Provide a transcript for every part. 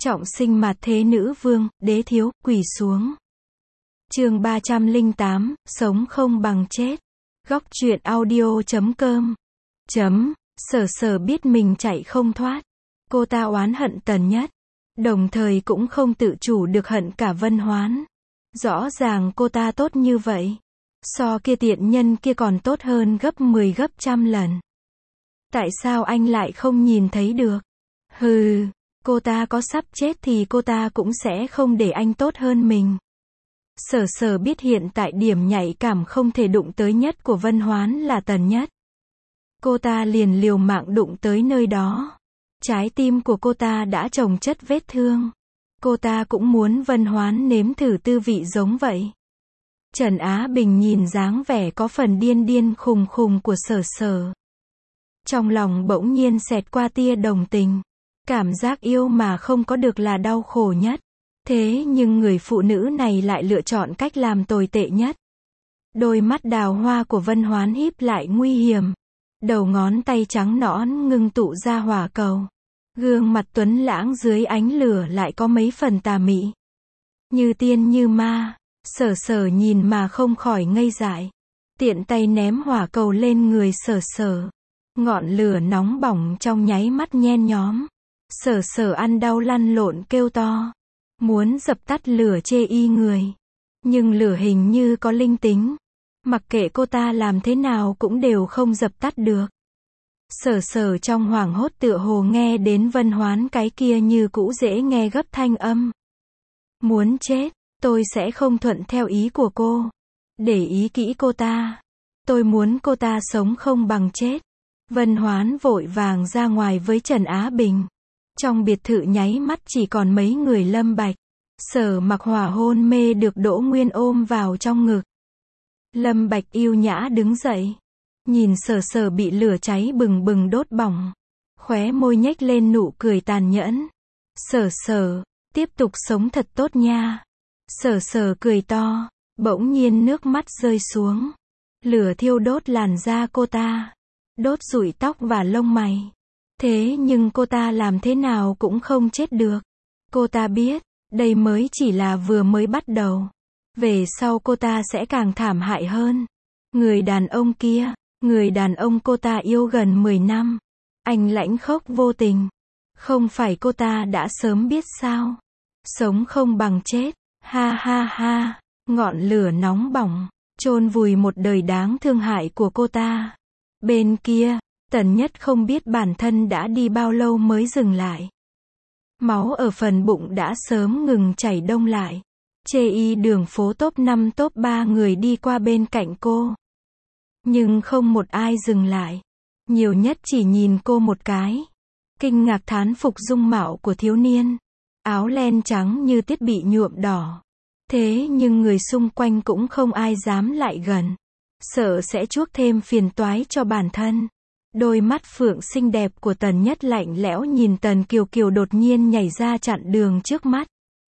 Trọng sinh mạt thế nữ vương, đế thiếu, quỳ xuống. Chương 308, sống không bằng chết. Góc truyện audio.com. Sở Sở biết mình chạy không thoát. Cô ta oán hận Tần Nhất. Đồng thời cũng không tự chủ được hận cả Vân Hoán. Rõ ràng cô ta tốt như vậy. So kia tiện nhân kia còn tốt hơn gấp 10 gấp trăm lần. Tại sao anh lại không nhìn thấy được? Hừ, cô ta có sắp chết thì cô ta cũng sẽ không để anh tốt hơn mình. Sở Sở biết hiện tại điểm nhạy cảm không thể đụng tới nhất của Vân Hoán là Tần Nhất. Cô ta liền liều mạng đụng tới nơi đó. Trái tim của cô ta đã chồng chất vết thương. Cô ta cũng muốn Vân Hoán nếm thử tư vị giống vậy. Trần Á Bình nhìn dáng vẻ có phần điên điên khùng khùng của Sở Sở. Trong lòng bỗng nhiên xẹt qua tia đồng tình. Cảm giác yêu mà không có được là đau khổ nhất. Thế nhưng người phụ nữ này lại lựa chọn cách làm tồi tệ nhất. Đôi mắt đào hoa của Vân Hoán híp lại nguy hiểm. Đầu ngón tay trắng nõn ngưng tụ ra hỏa cầu. Gương mặt tuấn lãng dưới ánh lửa lại có mấy phần tà mị. Như tiên như ma. Sở Sở nhìn mà không khỏi ngây dại. Tiện tay ném hỏa cầu lên người Sở Sở. Ngọn lửa nóng bỏng trong nháy mắt nhen nhóm. Sở Sở ăn đau lăn lộn kêu to. Muốn dập tắt lửa chê y người. Nhưng lửa hình như có linh tính. Mặc kệ cô ta làm thế nào cũng đều không dập tắt được. Sở Sở trong hoảng hốt tựa hồ nghe đến Vân Hoán cái kia như cũ dễ nghe gấp thanh âm. Muốn chết, tôi sẽ không thuận theo ý của cô. Để ý kỹ cô ta. Tôi muốn cô ta sống không bằng chết. Vân Hoán vội vàng ra ngoài với Trần Á Bình. Trong biệt thự nháy mắt chỉ còn mấy người Lâm Bạch. Sở Mặc hỏa hôn mê được Đỗ Nguyên ôm vào trong ngực. Lâm Bạch yêu nhã đứng dậy. Nhìn Sở Sở bị lửa cháy bừng bừng đốt bỏng. Khóe môi nhếch lên nụ cười tàn nhẫn. Sở Sở, tiếp tục sống thật tốt nha. Sở Sở cười to. Bỗng nhiên nước mắt rơi xuống. Lửa thiêu đốt làn da cô ta. Đốt rụi tóc và lông mày. Thế nhưng cô ta làm thế nào cũng không chết được. Cô ta biết, đây mới chỉ là vừa mới bắt đầu. Về sau cô ta sẽ càng thảm hại hơn. Người đàn ông kia, người đàn ông cô ta yêu gần 10 năm. Anh lãnh khốc vô tình. Không phải cô ta đã sớm biết sao? Sống không bằng chết. Ha ha ha. Ngọn lửa nóng bỏng, chôn vùi một đời đáng thương hại của cô ta. Bên kia, Tần Nhất không biết bản thân đã đi bao lâu mới dừng lại. Máu ở phần bụng đã sớm ngừng chảy đông lại. Chê y đường phố top 5 top 3 người đi qua bên cạnh cô. Nhưng không một ai dừng lại. Nhiều nhất chỉ nhìn cô một cái. Kinh ngạc thán phục dung mạo của thiếu niên. Áo len trắng như tiết bị nhuộm đỏ. Thế nhưng người xung quanh cũng không ai dám lại gần. Sợ sẽ chuốc thêm phiền toái cho bản thân. Đôi mắt phượng xinh đẹp của Tần Nhất lạnh lẽo nhìn Tần Kiều Kiều đột nhiên nhảy ra chặn đường trước mắt.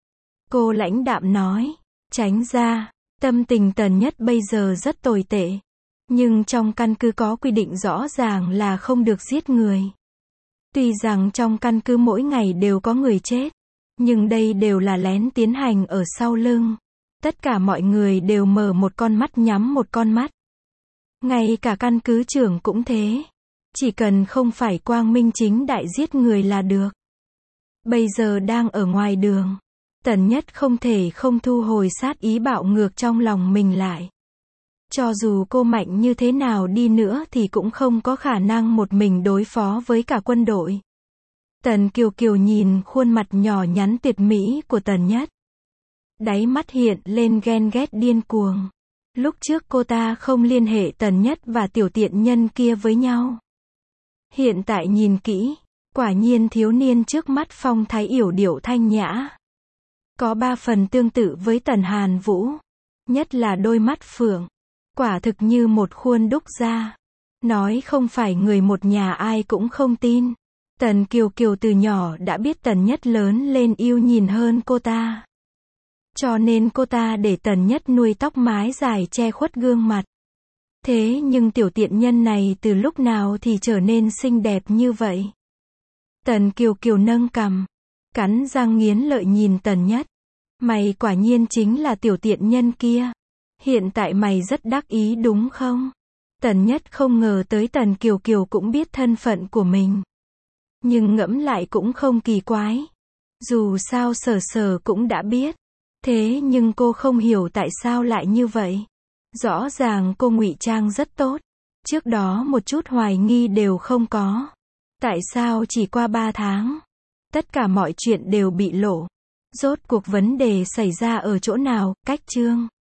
Cô lãnh đạm nói, tránh ra. Tâm tình Tần Nhất bây giờ rất tồi tệ. Nhưng trong căn cứ có quy định rõ ràng là không được giết người. Tuy rằng trong căn cứ mỗi ngày đều có người chết. Nhưng đây đều là lén tiến hành ở sau lưng. Tất cả mọi người đều mở một con mắt nhắm một con mắt. Ngay cả căn cứ trưởng cũng thế. Chỉ cần không phải quang minh chính đại giết người là được. Bây giờ đang ở ngoài đường. Tần Nhất không thể không thu hồi sát ý bạo ngược trong lòng mình lại. Cho dù cô mạnh như thế nào đi nữa thì cũng không có khả năng một mình đối phó với cả quân đội. Tần Kiều Kiều nhìn khuôn mặt nhỏ nhắn tuyệt mỹ của Tần Nhất. Đáy mắt hiện lên ghen ghét điên cuồng. Lúc trước cô ta không liên hệ Tần Nhất và tiểu tiện nhân kia với nhau. Hiện tại nhìn kỹ, quả nhiên thiếu niên trước mắt phong thái yểu điệu thanh nhã. Có 3 phần tương tự với Tần Hàn Vũ. Nhất là đôi mắt phượng. Quả thực như một khuôn đúc ra. Nói không phải người một nhà ai cũng không tin. Tần Kiều Kiều từ nhỏ đã biết Tần Nhất lớn lên yêu nhìn hơn cô ta. Cho nên cô ta để Tần Nhất nuôi tóc mái dài che khuất gương mặt. Thế nhưng tiểu tiện nhân này từ lúc nào thì trở nên xinh đẹp như vậy? Tần Kiều Kiều nâng cằm. Cắn răng nghiến lợi nhìn Tần Nhất. Mày quả nhiên chính là tiểu tiện nhân kia. Hiện tại mày rất đắc ý đúng không? Tần Nhất không ngờ tới Tần Kiều Kiều cũng biết thân phận của mình. Nhưng ngẫm lại cũng không kỳ quái. Dù sao Sở Sở cũng đã biết. Thế nhưng cô không hiểu tại sao lại như vậy. Rõ ràng cô ngụy trang rất tốt. Trước đó một chút hoài nghi đều không có. Tại sao chỉ qua 3 tháng? Tất cả mọi chuyện đều bị lộ. Rốt cuộc vấn đề xảy ra ở chỗ nào? Cách chương